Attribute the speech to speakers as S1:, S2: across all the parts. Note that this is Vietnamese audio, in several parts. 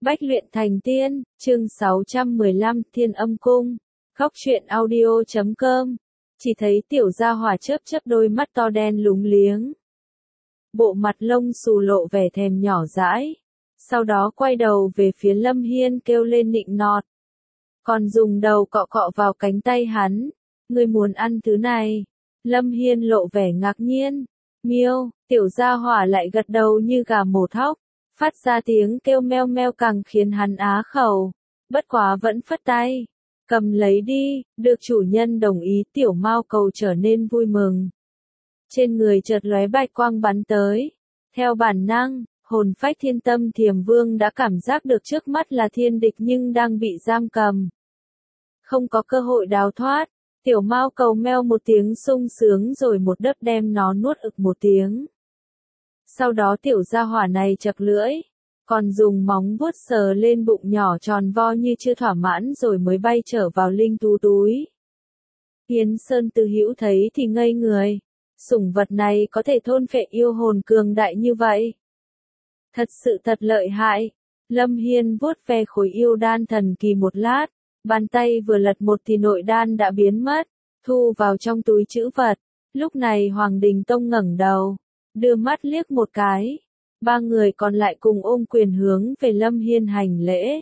S1: Bách luyện thành tiên, chương 615, Thiên Âm Cung. Góc truyện audio.com. Chỉ thấy tiểu gia hỏa chớp chớp đôi mắt to đen lúng liếng. Bộ mặt lông xù lộ vẻ thèm nhỏ dãi. Sau đó quay đầu về phía Lâm Hiên kêu lên nịnh nọt. Còn dùng đầu cọ cọ vào cánh tay hắn. Ngươi muốn ăn thứ này. Lâm Hiên lộ vẻ ngạc nhiên. Miêu, tiểu gia hỏa lại gật đầu như gà mổ thóc. Phát ra tiếng kêu meo meo càng khiến hắn á khẩu. Bất quá vẫn phất tay. Cầm lấy đi, được chủ nhân đồng ý tiểu mao cầu trở nên vui mừng. Trên người chợt lóe bạch quang bắn tới. Theo bản năng, hồn phách Thiên Tâm Thiềm Vương đã cảm giác được trước mắt là thiên địch nhưng đang bị giam cầm. Không có cơ hội đào thoát. Tiểu mao cầu meo một tiếng sung sướng rồi một đớp đem nó nuốt ực một tiếng. Sau đó tiểu gia hỏa này chật lưỡi, còn dùng móng vuốt sờ lên bụng nhỏ tròn vo như chưa thỏa mãn rồi mới bay trở vào linh thú túi. Yến Sơn Tư Hữu thấy thì ngây người, sủng vật này có thể thôn phệ yêu hồn cường đại như vậy. Thật sự thật lợi hại. Lâm Hiên vuốt ve khối yêu đan thần kỳ một lát, bàn tay vừa lật một thì nội đan đã biến mất, thu vào trong túi trữ vật. Lúc này Hoàng Đình Tông ngẩng đầu, đưa mắt liếc một cái, ba người còn lại cùng ôm quyền hướng về Lâm Hiên hành lễ.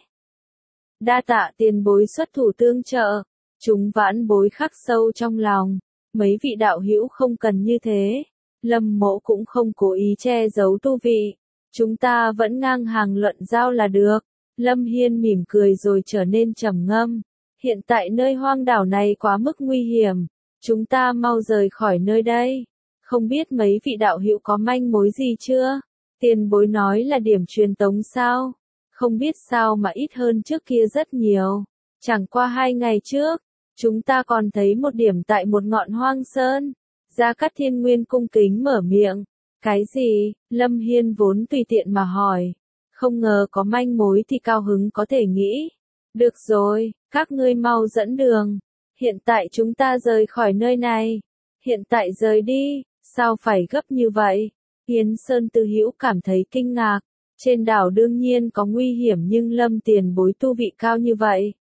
S1: Đa tạ tiền bối xuất thủ tương trợ, chúng vãn bối khắc sâu trong lòng, mấy vị đạo hữu không cần như thế, Lâm mỗ cũng không cố ý che giấu tu vị, chúng ta vẫn ngang hàng luận giao là được. Lâm Hiên mỉm cười rồi trở nên trầm ngâm, hiện tại nơi hoang đảo này quá mức nguy hiểm, chúng ta mau rời khỏi nơi đây. Không biết mấy vị đạo hữu có manh mối gì chưa? Tiền bối nói là điểm truyền tống sao? Không biết sao mà ít hơn trước kia rất nhiều. Chẳng qua 2 ngày trước, chúng ta còn thấy một điểm tại một ngọn hoang sơn. Gia Cát Thiên Nguyên cung kính mở miệng. Cái gì? Lâm Hiên vốn tùy tiện mà hỏi. Không ngờ có manh mối thì cao hứng có thể nghĩ. Được rồi, các ngươi mau dẫn đường. Hiện tại chúng ta rời khỏi nơi này. Hiện tại rời đi. Sao phải gấp như vậy? Yến Sơn Tư Hữu cảm thấy kinh ngạc. Trên đảo đương nhiên có nguy hiểm nhưng Lâm tiền bối tu vị cao như vậy.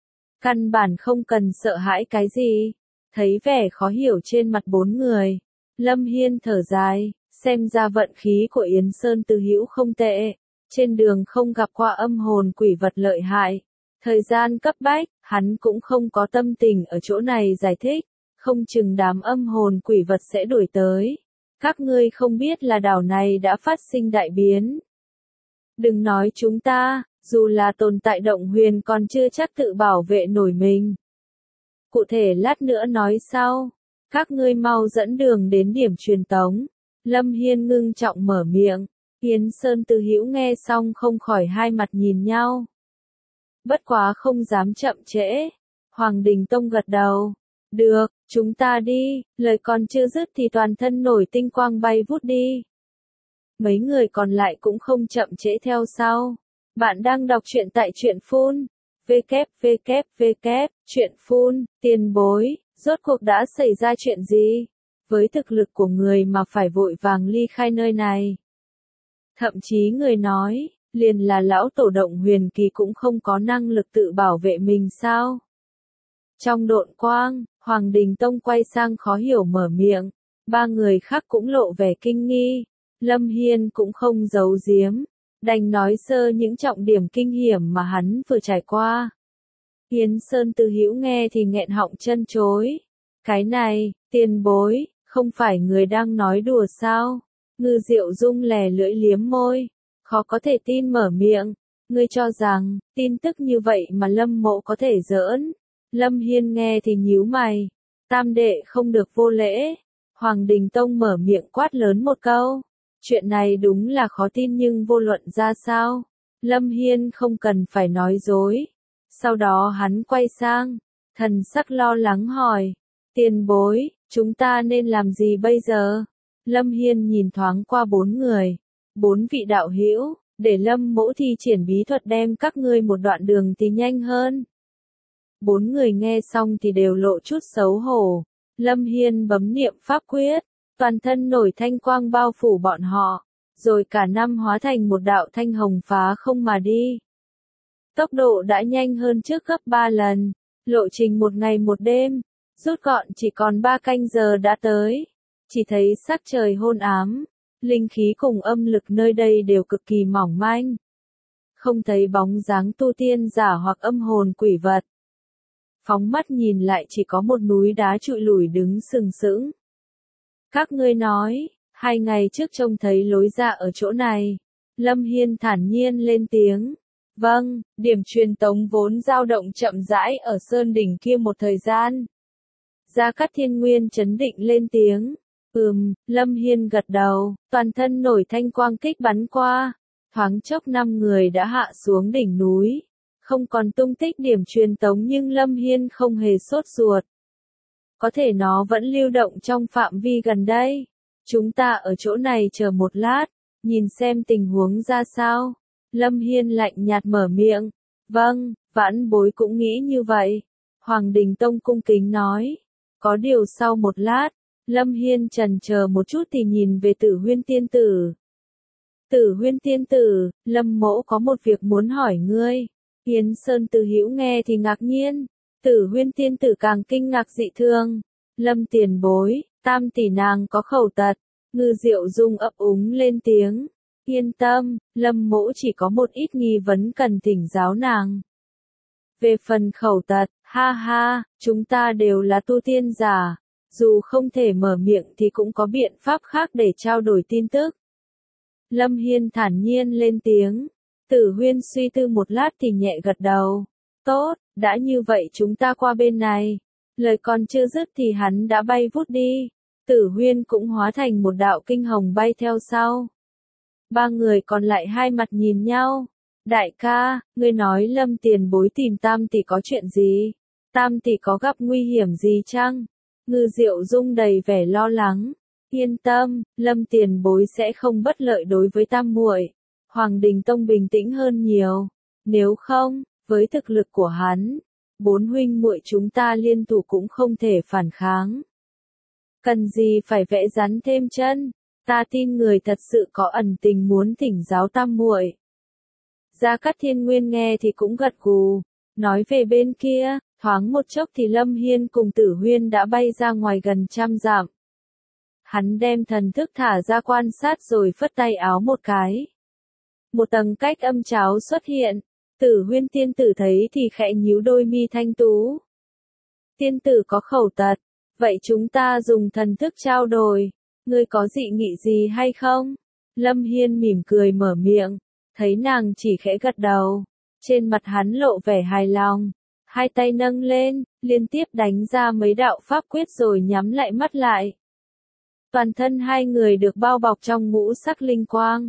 S1: Căn bản không cần sợ hãi cái gì. Thấy vẻ khó hiểu trên mặt 4 người. Lâm Hiên thở dài, xem ra vận khí của Yến Sơn Tư Hữu không tệ. Trên đường không gặp qua âm hồn quỷ vật lợi hại. Thời gian cấp bách, hắn cũng không có tâm tình ở chỗ này giải thích. Không chừng đám âm hồn quỷ vật sẽ đuổi tới. Các ngươi không biết là đảo này đã phát sinh đại biến. Đừng nói chúng ta, dù là tồn tại động huyền còn chưa chắc tự bảo vệ nổi mình. Cụ thể lát nữa nói sau. Các ngươi mau dẫn đường đến điểm truyền tống. Lâm Hiên ngưng trọng mở miệng. Yến Sơn Tư Hữu nghe xong không khỏi hai mặt nhìn nhau. Bất quá không dám chậm trễ. Hoàng Đình Tông gật đầu. Được, chúng ta đi, lời còn chưa dứt thì toàn thân nổi tinh quang bay vút đi. Mấy người còn lại cũng không chậm trễ theo sau. Bạn đang đọc truyện tại truyện phun. Truyện phun, tiền bối, rốt cuộc đã xảy ra chuyện gì? Với thực lực của người mà phải vội vàng ly khai nơi này. Thậm chí người nói, liền là lão tổ động huyền kỳ cũng không có năng lực tự bảo vệ mình sao? Trong độn quang, Hoàng Đình Tông quay sang khó hiểu mở miệng, ba người khác cũng lộ vẻ kinh nghi, Lâm Hiên cũng không giấu giếm, đành nói sơ những trọng điểm kinh hiểm mà hắn vừa trải qua. Yến Sơn Tư Hữu nghe thì nghẹn họng chân chối, cái này, tiền bối, không phải người đang nói đùa sao? Ngư Diệu Dung lè lưỡi liếm môi, khó có thể tin mở miệng, ngươi cho rằng, tin tức như vậy mà Lâm mộ có thể giỡn. Lâm Hiên nghe thì nhíu mày, tam đệ không được vô lễ. Hoàng Đình Tông mở miệng quát lớn một câu, chuyện này đúng là khó tin nhưng vô luận ra sao, Lâm Hiên không cần phải nói dối. Sau đó hắn quay sang, thần sắc lo lắng hỏi, tiền bối, chúng ta nên làm gì bây giờ? Lâm Hiên nhìn thoáng qua 4 người, 4 vị đạo hữu, để Lâm mỗ thi triển bí thuật đem các ngươi một đoạn đường thì nhanh hơn. 4 người nghe xong thì đều lộ chút xấu hổ. Lâm Hiên bấm niệm pháp quyết, toàn thân nổi thanh quang bao phủ bọn họ, rồi cả năm hóa thành một đạo thanh hồng phá không mà đi. Tốc độ đã nhanh hơn trước gấp 3 lần, lộ trình 1 ngày 1 đêm, rút gọn chỉ còn 3 canh giờ đã tới. Chỉ thấy sắc trời hôn ám, linh khí cùng âm lực nơi đây đều cực kỳ mỏng manh. Không thấy bóng dáng tu tiên giả hoặc âm hồn quỷ vật. Phóng mắt nhìn lại chỉ có một núi đá trụi lủi đứng sừng sững. Các ngươi nói, 2 ngày trước trông thấy lối ra ở chỗ này. Lâm Hiên thản nhiên lên tiếng. Vâng, điểm truyền tống vốn dao động chậm rãi ở sơn đỉnh kia một thời gian. Gia Cát Thiên Nguyên chấn định lên tiếng. Lâm Hiên gật đầu, toàn thân nổi thanh quang kích bắn qua. Thoáng chốc 5 người đã hạ xuống đỉnh núi. Không còn tung tích điểm truyền tống nhưng Lâm Hiên không hề sốt ruột. Có thể nó vẫn lưu động trong phạm vi gần đây. Chúng ta ở chỗ này chờ một lát, nhìn xem tình huống ra sao. Lâm Hiên lạnh nhạt mở miệng. Vâng, vãn bối cũng nghĩ như vậy. Hoàng Đình Tông cung kính nói. Có điều sau một lát, Lâm Hiên chần chờ một chút thì nhìn về Tử Huyên tiên tử. Tử Huyên tiên tử, Lâm mỗ có một việc muốn hỏi ngươi. Hiến Sơn Từ Hữu nghe thì ngạc nhiên. Tử Huyên tiên tử càng kinh ngạc dị thường. Lâm tiền bối, tam tỷ nàng có khẩu tật. Ngư Diệu Dung ấp úng lên tiếng. Yên tâm, Lâm mỗ chỉ có một ít nghi vấn cần thỉnh giáo nàng. Về phần khẩu tật, ha ha, chúng ta đều là tu tiên giả. Dù không thể mở miệng thì cũng có biện pháp khác để trao đổi tin tức. Lâm Hiên thản nhiên lên tiếng. Tử Huyên suy tư một lát thì nhẹ gật đầu. Tốt, đã như vậy chúng ta qua bên này. Lời còn chưa dứt thì hắn đã bay vút đi. Tử Huyên cũng hóa thành một đạo kinh hồng bay theo sau. 3 người còn lại hai mặt nhìn nhau. Đại ca, ngươi nói Lâm tiền bối tìm Tam tỷ có chuyện gì? Tam tỷ có gặp nguy hiểm gì chăng? Ngư Diệu Dung đầy vẻ lo lắng. Yên tâm, Lâm tiền bối sẽ không bất lợi đối với tam muội. Hoàng Đình Tông bình tĩnh hơn nhiều. Nếu không, với thực lực của hắn, 4 huynh muội chúng ta liên thủ cũng không thể phản kháng. Cần gì phải vẽ rắn thêm chân, ta tin người thật sự có ẩn tình muốn thỉnh giáo tam muội. Gia Cát Thiên Nguyên nghe thì cũng gật gù, nói về bên kia, thoáng một chốc thì Lâm Hiên cùng Tử Huyên đã bay ra ngoài gần 100 dặm. Hắn đem thần thức thả ra quan sát rồi phất tay áo một cái. Một tầng cách âm cháo xuất hiện, Tử Huyên tiên tử thấy thì khẽ nhíu đôi mi thanh tú. Tiên tử có khẩu tật, vậy chúng ta dùng thần thức trao đổi, ngươi có dị nghị gì hay không? Lâm Hiên mỉm cười mở miệng, thấy nàng chỉ khẽ gật đầu, trên mặt hắn lộ vẻ hài lòng, hai tay nâng lên, liên tiếp đánh ra mấy đạo pháp quyết rồi nhắm lại mắt lại. Toàn thân hai người được bao bọc trong ngũ sắc linh quang.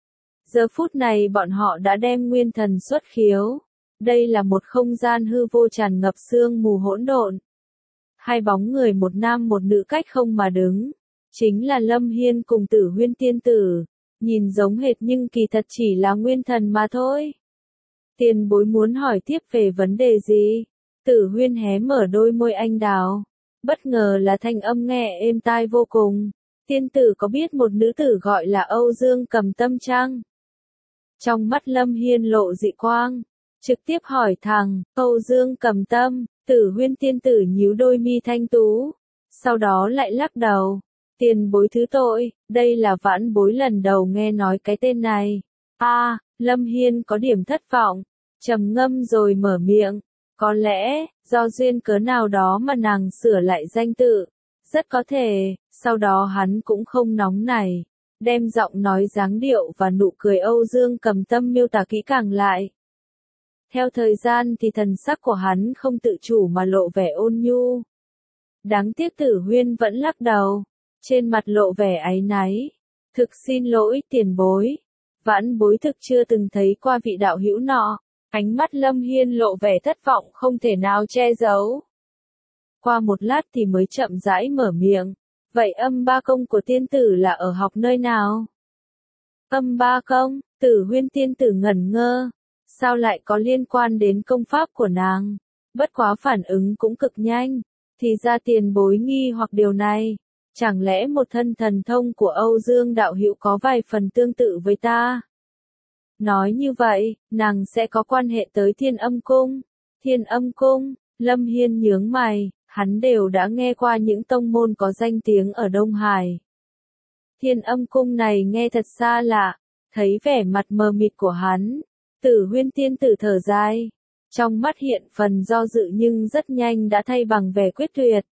S1: Giờ phút này bọn họ đã đem nguyên thần xuất khiếu. Đây là một không gian hư vô tràn ngập sương mù hỗn độn. Hai bóng người một nam một nữ cách không mà đứng. Chính là Lâm Hiên cùng Tử Huyên tiên tử. Nhìn giống hệt nhưng kỳ thật chỉ là nguyên thần mà thôi. Tiền bối muốn hỏi tiếp về vấn đề gì? Tử Huyên hé mở đôi môi anh đào. Bất ngờ là thanh âm nghe êm tai vô cùng. Tiên tử có biết một nữ tử gọi là Âu Dương Cầm Tâm chăng? Trong mắt Lâm Hiên lộ dị quang, trực tiếp hỏi thẳng, Âu Dương Cầm Tâm. Tử Huyên tiên tử nhíu đôi mi thanh tú, sau đó lại lắc đầu. Tiền bối thứ tội, đây là vãn bối lần đầu nghe nói cái tên này. Lâm Hiên có điểm thất vọng, trầm ngâm rồi mở miệng. Có lẽ, do duyên cớ nào đó mà nàng sửa lại danh tự. Rất có thể, sau đó hắn cũng không nóng nảy, đem giọng nói dáng điệu và nụ cười Âu Dương Cầm Tâm miêu tả kỹ càng lại. Theo thời gian thì thần sắc của hắn không tự chủ mà lộ vẻ ôn nhu. Đáng tiếc Tử Huyên vẫn lắc đầu, trên mặt lộ vẻ áy náy. Thực xin lỗi tiền bối, vãn bối thực chưa từng thấy qua vị đạo hữu nọ. Ánh mắt Lâm Hiên lộ vẻ thất vọng không thể nào che giấu. Qua một lát thì mới chậm rãi mở miệng. Vậy âm ba công của tiên tử là ở học nơi nào? Âm ba công, Tử Huyên tiên tử ngẩn ngơ. Sao lại có liên quan đến công pháp của nàng? Bất quá phản ứng cũng cực nhanh. Thì ra tiền bối nghi hoặc điều này. Chẳng lẽ một thân thần thông của Âu Dương đạo hữu có vài phần tương tự với ta? Nói như vậy, nàng sẽ có quan hệ tới Thiên Âm Cung. Thiên Âm Cung, Lâm Hiên nhướng mày, hắn đều đã nghe qua những tông môn có danh tiếng ở Đông Hải. Thiên Âm Cung này nghe thật xa lạ, thấy vẻ mặt mờ mịt của hắn, Tử Huyên tiên tử thở dài, trong mắt hiện phần do dự nhưng rất nhanh đã thay bằng vẻ quyết tuyệt.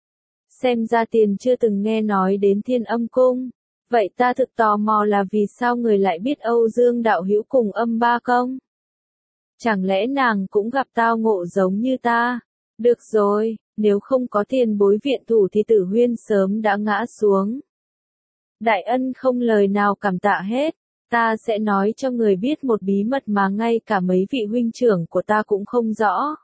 S1: Xem ra tiền chưa từng nghe nói đến Thiên Âm Cung, vậy ta thực tò mò là vì sao người lại biết Âu Dương đạo hữu cùng Âm Ba Công? Chẳng lẽ nàng cũng gặp tao ngộ giống như ta? Được rồi, nếu không có tiền bối viện thủ thì Tử Huyên sớm đã ngã xuống. Đại ân không lời nào cảm tạ hết, ta sẽ nói cho người biết một bí mật mà ngay cả mấy vị huynh trưởng của ta cũng không rõ.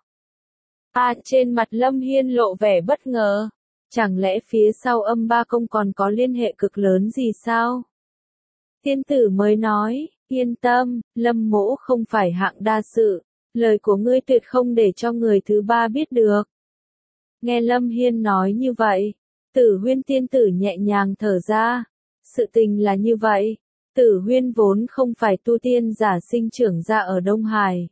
S1: Trên mặt Lâm Hiên lộ vẻ bất ngờ, chẳng lẽ phía sau Âm Ba Công còn có liên hệ cực lớn gì sao? Tiên tử mới nói, yên tâm, Lâm mỗ không phải hạng đa sự, lời của ngươi tuyệt không để cho người thứ ba biết được. Nghe Lâm Hiên nói như vậy, Tử Huyên tiên tử nhẹ nhàng thở ra. Sự tình là như vậy, Tử Huyên vốn không phải tu tiên giả sinh trưởng ra ở Đông Hải.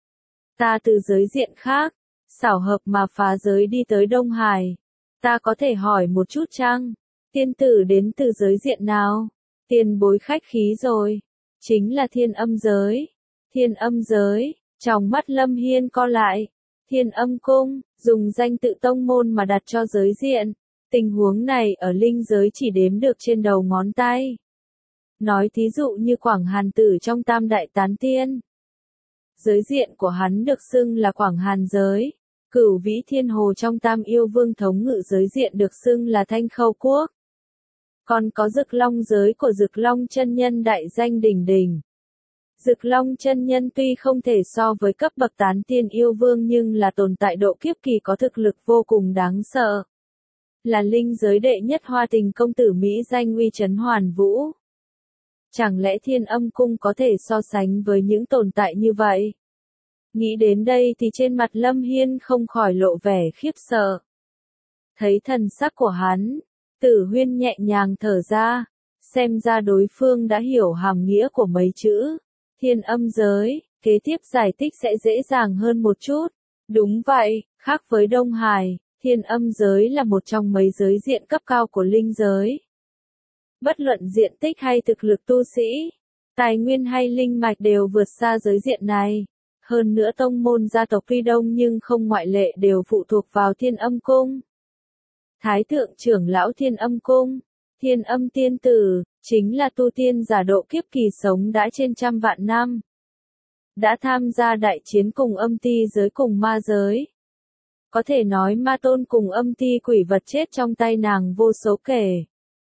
S1: Ta từ giới diện khác, xảo hợp mà phá giới đi tới Đông Hải. Ta có thể hỏi một chút chăng? Tiên tử đến từ giới diện nào? Tiền bối khách khí rồi. Chính là Thiên Âm giới. Thiên Âm giới, trong mắt Lâm Hiên co lại. Thiên Âm Cung, dùng danh tự tông môn mà đặt cho giới diện. Tình huống này ở linh giới chỉ đếm được trên đầu ngón tay. Nói thí dụ như Quảng Hàn Tử trong Tam Đại Tán Tiên. Giới diện của hắn được xưng là Quảng Hàn giới. Cửu Vĩ Thiên Hồ trong Tam Yêu Vương thống ngự giới diện được xưng là Thanh Khâu Quốc. Còn có Dực Long giới của Dực Long chân nhân đại danh đỉnh đỉnh. Dực Long chân nhân tuy không thể so với cấp bậc Tán Tiên Yêu Vương nhưng là tồn tại độ kiếp kỳ có thực lực vô cùng đáng sợ. Là linh giới đệ nhất hoa tình công tử Mỹ danh uy chấn hoàn vũ. Chẳng lẽ Thiên Âm Cung có thể so sánh với những tồn tại như vậy? Nghĩ đến đây thì trên mặt Lâm Hiên không khỏi lộ vẻ khiếp sợ. Thấy thần sắc của hắn, Tử Huyên nhẹ nhàng thở ra, xem ra đối phương đã hiểu hàm nghĩa của mấy chữ. Thiên Âm giới, kế tiếp giải thích sẽ dễ dàng hơn một chút. Đúng vậy, khác với Đông Hải. Thiên Âm giới là một trong mấy giới diện cấp cao của linh giới. Bất luận diện tích hay thực lực tu sĩ, tài nguyên hay linh mạch đều vượt xa giới diện này. Hơn nữa tông môn gia tộc tuy đông nhưng không ngoại lệ đều phụ thuộc vào Thiên Âm Cung. Thái thượng trưởng lão Thiên Âm Cung, Thiên Âm tiên tử, chính là tu tiên giả độ kiếp kỳ sống đã trên trăm vạn năm. Đã tham gia đại chiến cùng âm ti giới cùng ma giới. Có thể nói ma tôn cùng âm ti quỷ vật chết trong tay nàng vô số kể.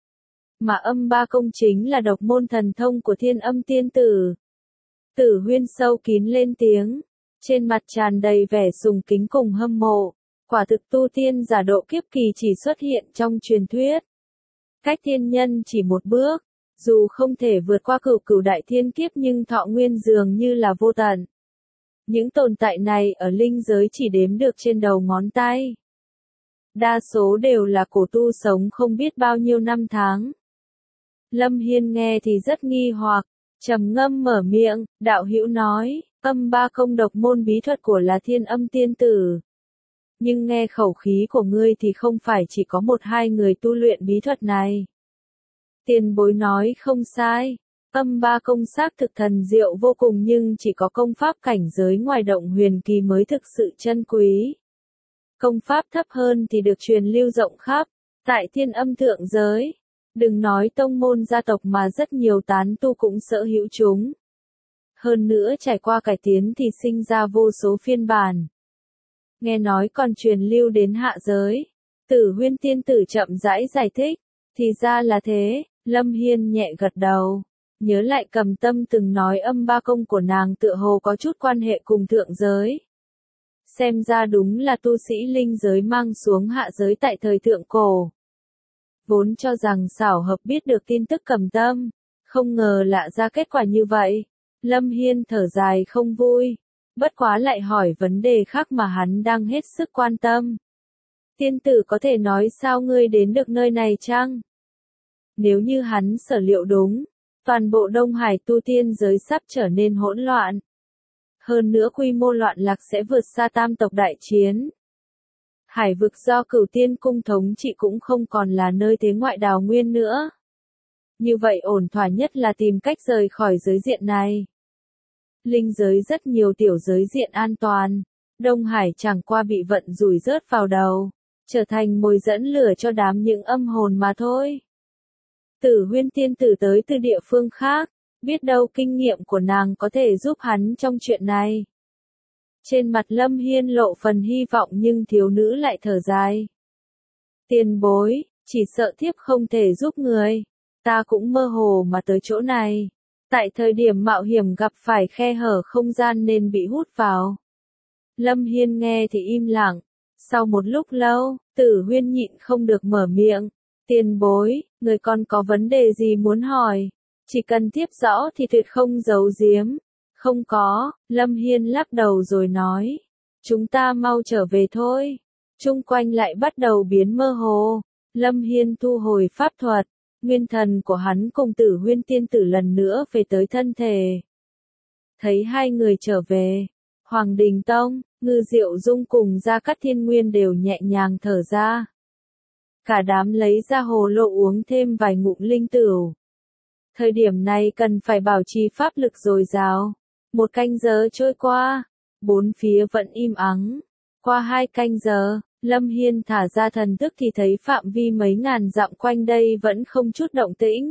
S1: Mà Âm Ba Công chính là độc môn thần thông của Thiên Âm tiên tử. Tử Huyên sâu kín lên tiếng, trên mặt tràn đầy vẻ sùng kính cùng hâm mộ. Quả thực tu tiên giả độ kiếp kỳ chỉ xuất hiện trong truyền thuyết. Cách thiên nhân chỉ một bước, dù không thể vượt qua cửu đại thiên kiếp nhưng thọ nguyên dường như là vô tận. Những tồn tại này ở linh giới chỉ đếm được trên đầu ngón tay. Đa số đều là cổ tu sống không biết bao nhiêu năm tháng. Lâm Hiên nghe thì rất nghi hoặc, trầm ngâm mở miệng, đạo hữu nói, Âm Ba Công độc môn bí thuật của là Thiên Âm tiên tử. Nhưng nghe khẩu khí của ngươi thì không phải chỉ có một hai người tu luyện bí thuật này. Tiền bối nói không sai. Âm Ba Công xác thực thần diệu vô cùng nhưng chỉ có công pháp cảnh giới ngoài động huyền kỳ mới thực sự chân quý. Công pháp thấp hơn thì được truyền lưu rộng khắp, tại Thiên Âm thượng giới. Đừng nói tông môn gia tộc mà rất nhiều tán tu cũng sở hữu chúng. Hơn nữa trải qua cải tiến thì sinh ra vô số phiên bản. Nghe nói còn truyền lưu đến hạ giới. Tử Huyên tiên tử chậm rãi giải thích. Thì ra là thế, Lâm Hiên nhẹ gật đầu. Nhớ lại Cầm Tâm từng nói Âm Ba Công của nàng tựa hồ có chút quan hệ cùng thượng giới. Xem ra đúng là tu sĩ linh giới mang xuống hạ giới tại thời thượng cổ. Vốn cho rằng xảo hợp biết được tin tức Cầm Tâm, không ngờ lạ ra kết quả như vậy. Lâm Hiên thở dài không vui, bất quá lại hỏi vấn đề khác mà hắn đang hết sức quan tâm. Tiên tử có thể nói sao ngươi đến được nơi này chăng? Nếu như hắn sở liệu đúng, toàn bộ Đông Hải tu tiên giới sắp trở nên hỗn loạn. Hơn nữa quy mô loạn lạc sẽ vượt xa tam tộc đại chiến. Hải vực do Cửu Tiên Cung thống trị cũng không còn là nơi thế ngoại đào nguyên nữa. Như vậy ổn thỏa nhất là tìm cách rời khỏi giới diện này. Linh giới rất nhiều tiểu giới diện an toàn. Đông Hải chẳng qua bị vận rủi rớt vào đầu, trở thành mồi dẫn lửa cho đám những âm hồn mà thôi. Tử Huyên tiên tử tới từ địa phương khác, biết đâu kinh nghiệm của nàng có thể giúp hắn trong chuyện này. Trên mặt Lâm Hiên lộ phần hy vọng nhưng thiếu nữ lại thở dài. Tiền bối, chỉ sợ thiếp không thể giúp người. Ta cũng mơ hồ mà tới chỗ này. Tại thời điểm mạo hiểm gặp phải khe hở không gian nên bị hút vào. Lâm Hiên nghe thì im lặng. Sau một lúc lâu, Tử Huyên nhịn không được mở miệng. Tiền bối, người còn có vấn đề gì muốn hỏi? Chỉ cần tiếp rõ thì tuyệt không giấu giếm. Không có, Lâm Hiên lắc đầu rồi nói. Chúng ta mau trở về thôi. Chung quanh lại bắt đầu biến mơ hồ. Lâm Hiên thu hồi pháp thuật. Nguyên thần của hắn cùng Tử Huyên tiên tử lần nữa về tới thân thể. Thấy hai người trở về. Hoàng Đình Tông, Ngư Diệu Dung cùng Gia Cát Thiên Nguyên đều nhẹ nhàng thở ra. Cả đám lấy ra hồ lô uống thêm vài ngụm linh tửu. Thời điểm này cần phải bảo trì pháp lực dồi dào. 1 canh giờ trôi qua, bốn phía vẫn im ắng. Qua 2 canh giờ, Lâm Hiên thả ra thần thức thì thấy phạm vi mấy ngàn dặm quanh đây vẫn không chút động tĩnh.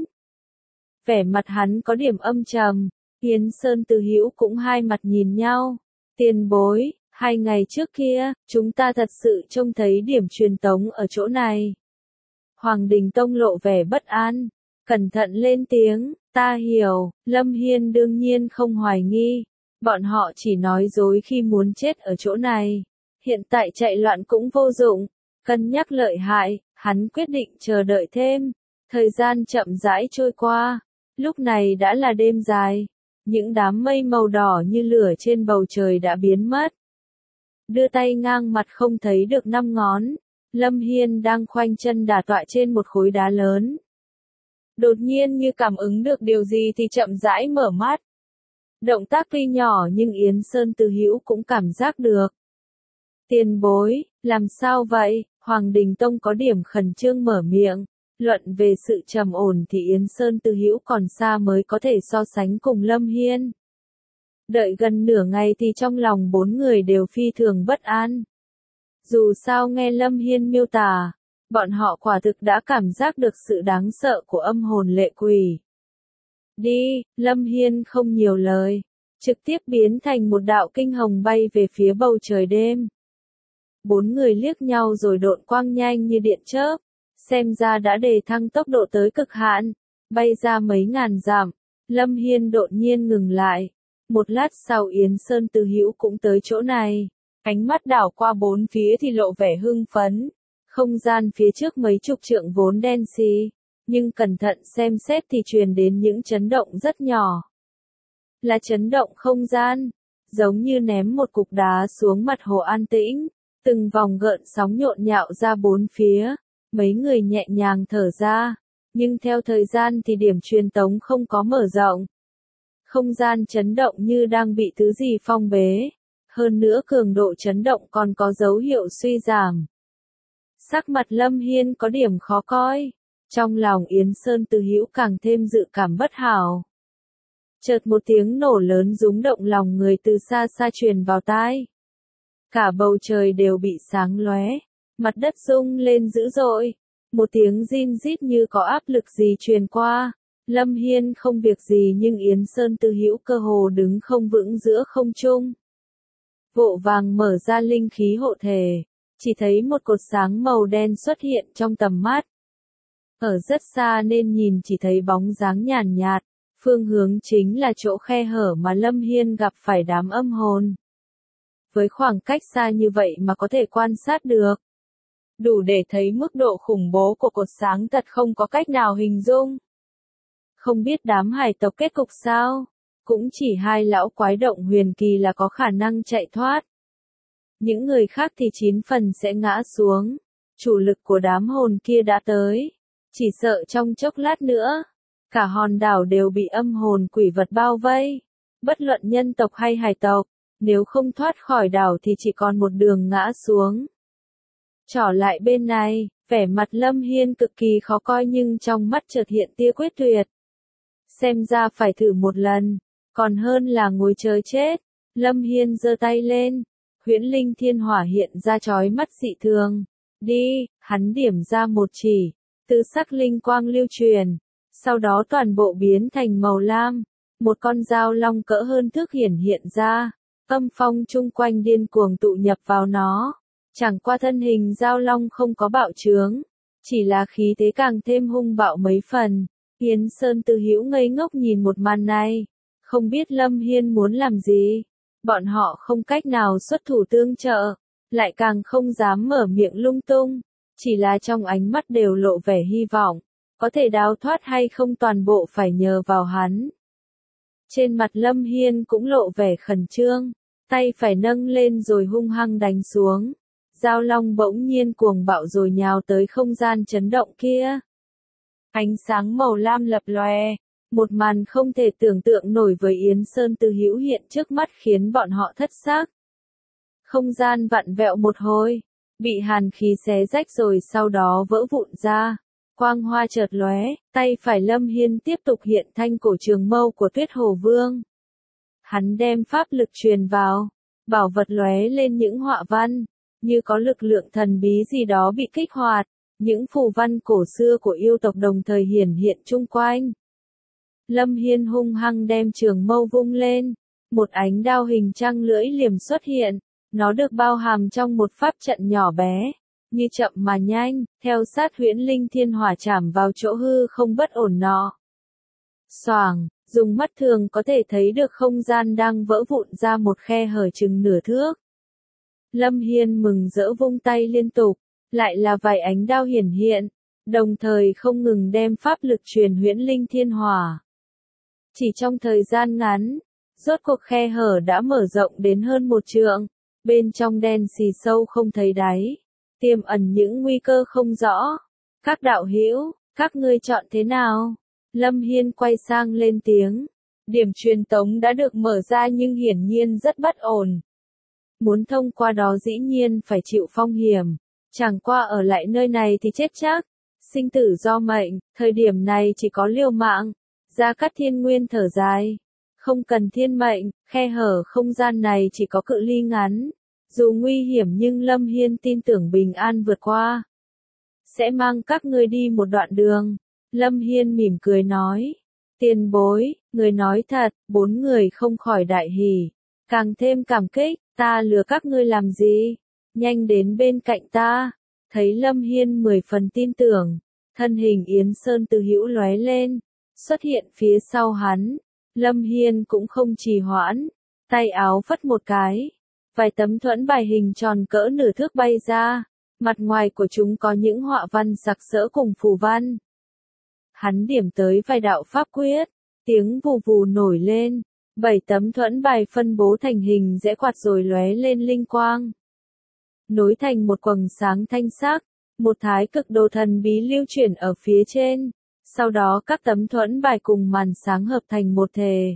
S1: Vẻ mặt hắn có điểm âm trầm, Yến Sơn Từ Hữu cũng hai mặt nhìn nhau. Tiền bối, 2 ngày trước kia, chúng ta thật sự trông thấy điểm truyền tống ở chỗ này. Hoàng Đình Tông lộ vẻ bất an, cẩn thận lên tiếng, ta hiểu, Lâm Hiên đương nhiên không hoài nghi. Bọn họ chỉ nói dối khi muốn chết ở chỗ này. Hiện tại chạy loạn cũng vô dụng, cân nhắc lợi hại, hắn quyết định chờ đợi thêm. Thời gian chậm rãi trôi qua, lúc này đã là đêm dài. Những đám mây màu đỏ như lửa trên bầu trời đã biến mất. Đưa tay ngang mặt không thấy được 5 ngón. Lâm Hiên đang khoanh chân đả tọa trên một khối đá lớn. Đột nhiên như cảm ứng được điều gì thì chậm rãi mở mắt. Động tác tuy nhỏ nhưng Yến Sơn Từ Hữu cũng cảm giác được. Tiền bối, làm sao vậy? Hoàng Đình Tông có điểm khẩn trương mở miệng. Luận về sự trầm ổn thì Yến Sơn Từ Hữu còn xa mới có thể so sánh cùng Lâm Hiên. Đợi gần nửa ngày thì trong lòng 4 người đều phi thường bất an. Dù sao nghe Lâm Hiên miêu tả, bọn họ quả thực đã cảm giác được sự đáng sợ của âm hồn lệ quỷ. Đi, Lâm Hiên không nhiều lời, trực tiếp biến thành một đạo kinh hồng bay về phía bầu trời đêm. 4 người liếc nhau rồi độn quang nhanh như điện chớp, xem ra đã đề thăng tốc độ tới cực hạn, bay ra mấy ngàn dặm. Lâm Hiên đột nhiên ngừng lại. Một lát sau Yến Sơn Từ Hữu cũng tới chỗ này, ánh mắt đảo qua 4 phía thì lộ vẻ hưng phấn. Không gian phía trước mấy chục trượng vốn đen xì, nhưng cẩn thận xem xét thì truyền đến những chấn động rất nhỏ. Là chấn động không gian, giống như ném một cục đá xuống mặt hồ an tĩnh, từng vòng gợn sóng nhộn nhạo ra 4 phía, mấy người nhẹ nhàng thở ra, nhưng theo thời gian thì điểm truyền tống không có mở rộng. Không gian chấn động như đang bị thứ gì phong bế, hơn nữa cường độ chấn động còn có dấu hiệu suy giảm. Sắc mặt Lâm Hiên có điểm khó coi, trong lòng Yến Sơn Từ Hữu càng thêm dự cảm bất hảo. Chợt một tiếng nổ lớn rúng động lòng người từ xa xa truyền vào tai. Cả bầu trời đều bị sáng lóe, mặt đất rung lên dữ dội, một tiếng rin rít như có áp lực gì truyền qua. Lâm Hiên không việc gì nhưng Yến Sơn Từ Hữu cơ hồ đứng không vững giữa không trung. Vội vàng mở ra linh khí hộ thể, chỉ thấy một cột sáng màu đen xuất hiện trong tầm mắt. Ở rất xa nên nhìn chỉ thấy bóng dáng nhàn nhạt, phương hướng chính là chỗ khe hở mà Lâm Hiên gặp phải đám âm hồn. Với khoảng cách xa như vậy mà có thể quan sát được, đủ để thấy mức độ khủng bố của cột sáng thật không có cách nào hình dung. Không biết đám hải tộc kết cục sao, cũng chỉ 2 lão quái động huyền kỳ là có khả năng chạy thoát. Những người khác thì 9 phần sẽ ngã xuống. Chủ lực của đám hồn kia đã tới, chỉ sợ trong chốc lát nữa, Cả hòn đảo đều bị âm hồn quỷ vật bao vây. Bất luận nhân tộc hay hải tộc, nếu không thoát khỏi đảo thì chỉ còn một đường ngã xuống. Trỏ lại bên này, vẻ mặt Lâm Hiên cực kỳ khó coi nhưng trong mắt chợt hiện tia quyết tuyệt. Xem ra phải thử một lần, còn hơn là ngồi chờ chết. Lâm Hiên giơ tay lên, huyễn linh thiên hỏa hiện ra chói mắt dị thường. Đi, hắn điểm ra một chỉ, tự sắc linh quang lưu truyền, sau đó toàn bộ biến thành màu lam. Một con dao long cỡ hơn thước hiện ra, âm phong chung quanh điên cuồng tụ nhập vào nó. Chẳng qua thân hình dao long không có bạo trướng, chỉ là khí thế càng thêm hung bạo mấy phần. Yến Sơn Từ Hữu ngây ngốc nhìn một màn này, không biết Lâm Hiên muốn làm gì. Bọn họ không cách nào xuất thủ tương trợ, lại càng không dám mở miệng lung tung, chỉ là trong ánh mắt đều lộ vẻ hy vọng, có thể đào thoát hay không toàn bộ phải nhờ vào hắn. Trên mặt Lâm Hiên cũng lộ vẻ khẩn trương, tay phải nâng lên rồi hung hăng đánh xuống. Dao long bỗng nhiên cuồng bạo rồi nhào tới không gian chấn động kia. Ánh sáng màu lam lập lòe, một màn không thể tưởng tượng nổi với Yến Sơn Từ Hữu hiện trước mắt khiến bọn họ thất xác. Không gian vặn vẹo một hồi, bị hàn khí xé rách rồi sau đó vỡ vụn ra. Quang hoa chợt lóe, tay phải Lâm Hiên tiếp tục hiện thanh cổ trường mâu của Tuyết Hồ Vương. Hắn đem pháp lực truyền vào, bảo vật lóe lên những họa văn, như có lực lượng thần bí gì đó bị kích hoạt, những phù văn cổ xưa của yêu tộc đồng thời hiển hiện chung quanh. Lâm Hiên hung hăng đem trường mâu vung lên, một ánh đao hình trăng lưỡi liềm xuất hiện, nó được bao hàm trong một pháp trận nhỏ bé, như chậm mà nhanh, theo sát huyễn linh thiên hỏa chạm vào chỗ hư không bất ổn nọ. Xoàng, dùng mắt thường có thể thấy được không gian đang vỡ vụn ra một khe hở chừng nửa thước. Lâm Hiên mừng rỡ vung tay liên tục, lại là vài ánh đao hiển hiện, đồng thời không ngừng đem pháp lực truyền huyễn linh thiên hỏa. Chỉ trong thời gian ngắn, rốt cuộc khe hở đã mở rộng đến hơn 1 trượng, bên trong đen xì sâu không thấy đáy, tiềm ẩn những nguy cơ không rõ. Các đạo hữu, các ngươi chọn thế nào? Lâm Hiên quay sang lên tiếng. Điểm truyền tống đã được mở ra nhưng hiển nhiên rất bất ổn. Muốn thông qua đó dĩ nhiên phải chịu phong hiểm, chẳng qua ở lại nơi này thì chết chắc. Sinh tử do mệnh, thời điểm này chỉ có liều mạng. Gia Cát Thiên Nguyên thở dài. Không cần thiên mệnh, khe hở không gian này chỉ có cự ly ngắn. Dù nguy hiểm nhưng Lâm Hiên tin tưởng bình an vượt qua. Sẽ mang các ngươi đi một đoạn đường. Lâm Hiên mỉm cười nói. Tiền bối, người nói thật, 4 người không khỏi đại hỉ. Càng thêm cảm kích, ta lừa các ngươi làm gì? Nhanh đến bên cạnh ta. Thấy Lâm Hiên 10 phần tin tưởng, thân hình Yến Sơn Từ Hữu lóe lên, xuất hiện phía sau hắn. Lâm Hiên cũng không trì hoãn, tay áo phất một cái. Vài tấm thuẫn bài hình tròn cỡ nửa thước bay ra, mặt ngoài của chúng có những họa văn sặc sỡ cùng phù văn. Hắn điểm tới vài đạo pháp quyết, tiếng vù vù nổi lên, 7 tấm thuẫn bài phân bố thành hình rẽ quạt rồi lóe lên linh quang. Nối thành một quầng sáng thanh sắc, một thái cực đồ thần bí lưu chuyển ở phía trên, sau đó các tấm thuẫn bài cùng màn sáng hợp thành một thể.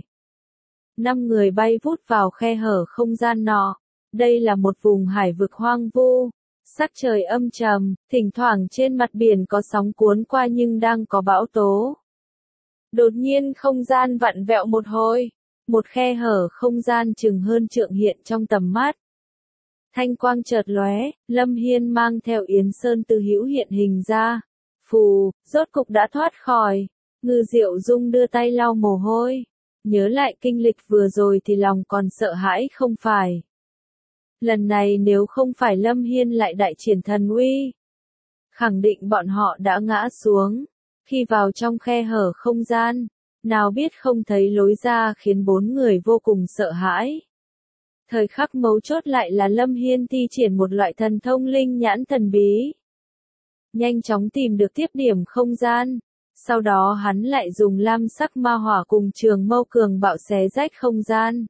S1: 5 người bay vút vào khe hở không gian nọ. Đây là một vùng hải vực hoang vu, sắc trời âm trầm, thỉnh thoảng trên mặt biển có sóng cuốn qua nhưng đang có bão tố. Đột nhiên không gian vặn vẹo một hồi, một khe hở không gian chừng hơn trượng hiện trong tầm mắt. Thanh quang chợt lóe, Lâm Hiên mang theo Yến Sơn Từ Hữu hiện hình ra. Phù, rốt cục đã thoát khỏi. Ngư Diệu Dung đưa tay lau mồ hôi. Nhớ lại kinh lịch vừa rồi thì lòng còn sợ hãi không phải. Lần này nếu không phải Lâm Hiên lại đại triển thần uy, khẳng định bọn họ đã ngã xuống. Khi vào trong khe hở không gian, nào biết không thấy lối ra khiến 4 người vô cùng sợ hãi. Thời khắc mấu chốt lại là Lâm Hiên thi triển một loại thần thông linh nhãn thần bí. Nhanh chóng tìm được tiếp điểm không gian. Sau đó hắn lại dùng lam sắc ma hỏa cùng trường mâu cường bạo xé rách không gian.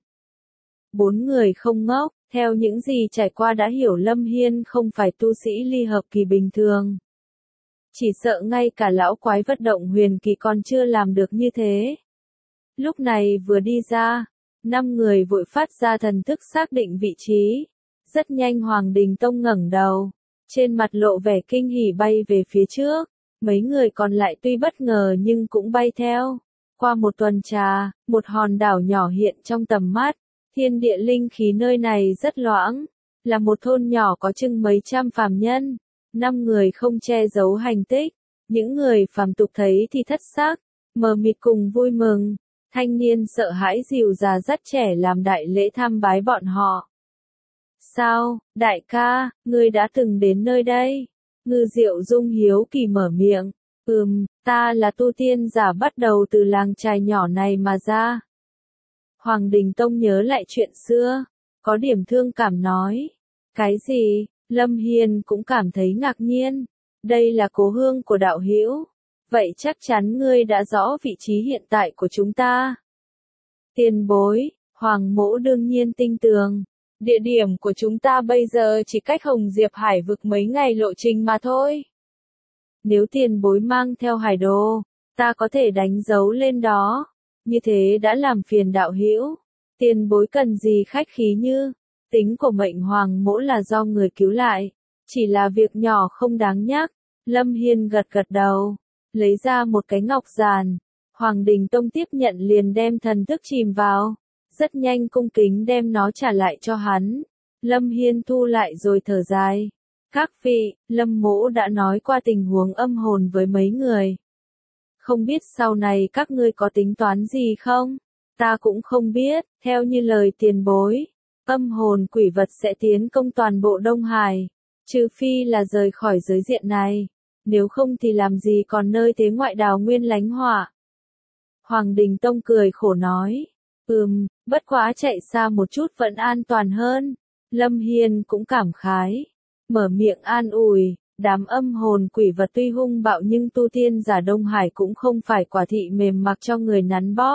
S1: 4 người không ngốc, theo những gì trải qua đã hiểu Lâm Hiên không phải tu sĩ ly hợp kỳ bình thường. Chỉ sợ ngay cả lão quái vật động huyền kỳ còn chưa làm được như thế. Lúc này vừa đi ra, 5 người vội phát ra thần thức xác định vị trí. Rất nhanh Hoàng Đình Tông ngẩng đầu, trên mặt lộ vẻ kinh hỉ bay về phía trước. Mấy người còn lại tuy bất ngờ nhưng cũng bay theo. Qua một tuần trà, một hòn đảo nhỏ hiện trong tầm mắt. Thiên địa linh khí nơi này rất loãng, là một thôn nhỏ có chừng mấy trăm phàm nhân. 5 người không che giấu hành tích, những người phàm tục thấy thì thất xác, mờ mịt cùng vui mừng. Thanh niên sợ hãi dìu già dắt trẻ làm đại lễ tham bái bọn họ. Sao, đại ca, ngươi đã từng đến nơi đây? Ngư Diệu Dung hiếu kỳ mở miệng. Ta là tu tiên giả bắt đầu từ làng chài nhỏ này mà ra. Hoàng Đình Tông nhớ lại chuyện xưa, có điểm thương cảm nói. Cái gì? Lâm Hiên cũng cảm thấy ngạc nhiên. Đây là cố hương của đạo hữu. Vậy chắc chắn ngươi đã rõ vị trí hiện tại của chúng ta. Tiền bối, Hoàng Mỗ đương nhiên tin tưởng. Địa điểm của chúng ta bây giờ chỉ cách Hồng Diệp Hải vực mấy ngày lộ trình mà thôi. Nếu tiền bối mang theo hải đồ, ta có thể đánh dấu lên đó. Như thế đã làm phiền đạo hữu. Tiền bối cần gì khách khí như. Tính của mệnh Hoàng Mỗ là do người cứu lại. Chỉ là việc nhỏ không đáng nhắc. Lâm Hiên gật gật đầu. Lấy ra một cái ngọc giàn. Hoàng Đình Tông tiếp nhận liền đem thần thức chìm vào. Rất nhanh cung kính đem nó trả lại cho hắn. Lâm Hiên thu lại rồi thở dài. Các vị, Lâm Mỗ đã nói qua tình huống âm hồn với mấy người. Không biết sau này các ngươi có tính toán gì không? Ta cũng không biết, theo như lời tiền bối. Âm hồn quỷ vật sẽ tiến công toàn bộ Đông Hải. Trừ phi là rời khỏi giới diện này. Nếu không thì làm gì còn nơi thế ngoại đào nguyên lánh hỏa. Hoàng Đình Tông cười khổ nói. Bất quá chạy xa một chút vẫn an toàn hơn. Lâm Hiên cũng cảm khái. Mở miệng an ủi, đám âm hồn quỷ vật tuy hung bạo nhưng tu tiên giả Đông Hải cũng không phải quả thị mềm mặc cho người nắn bóp.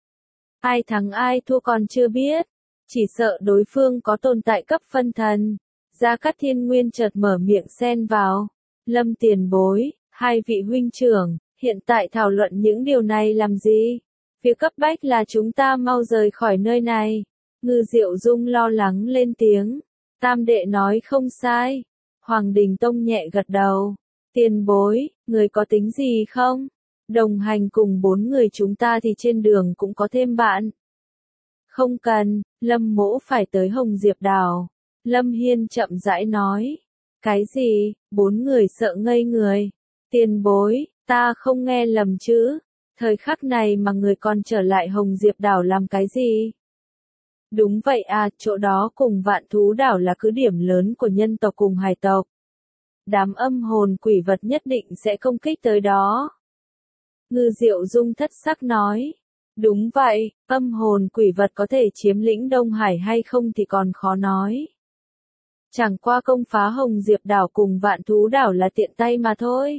S1: Ai thắng ai thua còn chưa biết. Chỉ sợ đối phương có tồn tại cấp phân thần. Gia Cát Thiên Nguyên chợt mở miệng xen vào. Lâm tiền bối, hai vị huynh trưởng, hiện tại thảo luận những điều này làm gì? Việc cấp bách là chúng ta mau rời khỏi nơi này. Ngư Diệu Dung lo lắng lên tiếng. Tam đệ nói không sai. Hoàng Đình Tông nhẹ gật đầu. Tiền bối, người có tính gì không? Đồng hành cùng 4 người chúng ta thì trên đường cũng có thêm bạn. Không cần, Lâm Mỗ phải tới Hồng Diệp Đảo. Lâm Hiên chậm rãi nói. Cái gì? 4 người sợ ngây người. Tiền bối, ta không nghe lầm chứ? Thời khắc này mà người còn trở lại Hồng Diệp Đảo làm cái gì? Đúng vậy à, chỗ đó cùng Vạn Thú Đảo là cứ điểm lớn của nhân tộc cùng hải tộc. Đám âm hồn quỷ vật nhất định sẽ công kích tới đó. Ngư Diệu Dung thất sắc nói. Đúng vậy, âm hồn quỷ vật có thể chiếm lĩnh Đông Hải hay không thì còn khó nói. Chẳng qua công phá Hồng Diệp Đảo cùng Vạn Thú Đảo là tiện tay mà thôi.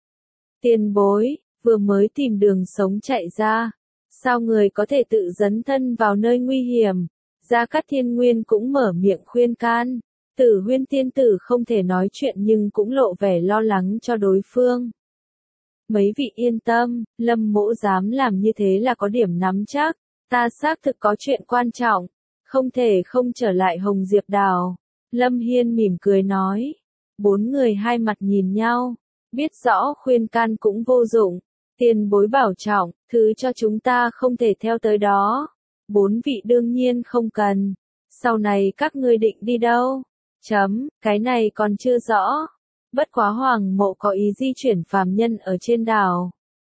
S1: Tiền bối, vừa mới tìm đường sống chạy ra. Sao người có thể tự dấn thân vào nơi nguy hiểm? Gia Cát Thiên Nguyên cũng mở miệng khuyên can. Tử Huyên tiên tử không thể nói chuyện nhưng cũng lộ vẻ lo lắng cho đối phương. Mấy vị yên tâm, Lâm Mỗ dám làm như thế là có điểm nắm chắc. Ta xác thực có chuyện quan trọng. Không thể không trở lại Hồng Diệp Đảo. Lâm Hiên mỉm cười nói. 4 người hai mặt nhìn nhau. Biết rõ khuyên can cũng vô dụng. Tiền bối bảo trọng, thứ cho chúng ta không thể theo tới đó. 4 vị đương nhiên không cần. Sau này các ngươi định đi đâu? Cái này còn chưa rõ. Bất quá Hoàng Mộ có ý di chuyển phàm nhân ở trên đảo.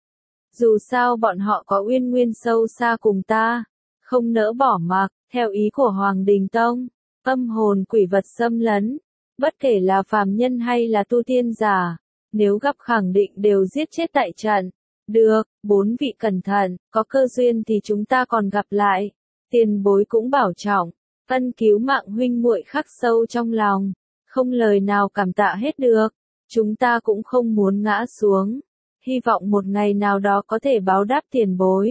S1: Dù sao bọn họ có uyên nguyên sâu xa cùng ta. Không nỡ bỏ mặc, theo ý của Hoàng Đình Tông. Âm hồn quỷ vật xâm lấn. Bất kể là phàm nhân hay là tu tiên giả. Nếu gặp khẳng định đều giết chết tại trận. Được, 4 vị cẩn thận, có cơ duyên thì chúng ta còn gặp lại. Tiền bối cũng bảo trọng, ân cứu mạng huynh muội khắc sâu trong lòng, không lời nào cảm tạ hết được. Chúng ta cũng không muốn ngã xuống, hy vọng một ngày nào đó có thể báo đáp tiền bối.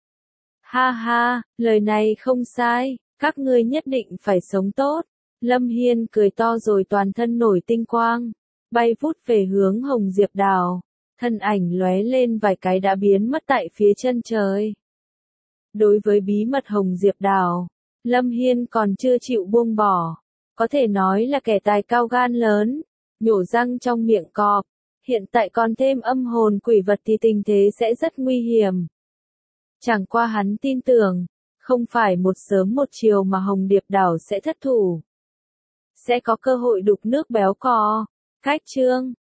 S1: Ha ha, lời này không sai, các ngươi nhất định phải sống tốt. Lâm Hiên cười to rồi toàn thân nổi tinh quang. bay vút về hướng Hồng Diệp Đào, thân ảnh lóe lên vài cái đã biến mất tại phía chân trời. Đối với bí mật Hồng Diệp Đào, Lâm Hiên còn chưa chịu buông bỏ, có thể nói là kẻ tài cao gan lớn, nhổ răng trong miệng cọp, hiện tại còn thêm âm hồn quỷ vật thì tình thế sẽ rất nguy hiểm. Chẳng qua hắn tin tưởng, không phải một sớm một chiều mà Hồng Diệp Đào sẽ thất thủ. Sẽ có cơ hội đục nước béo cò. Khách chương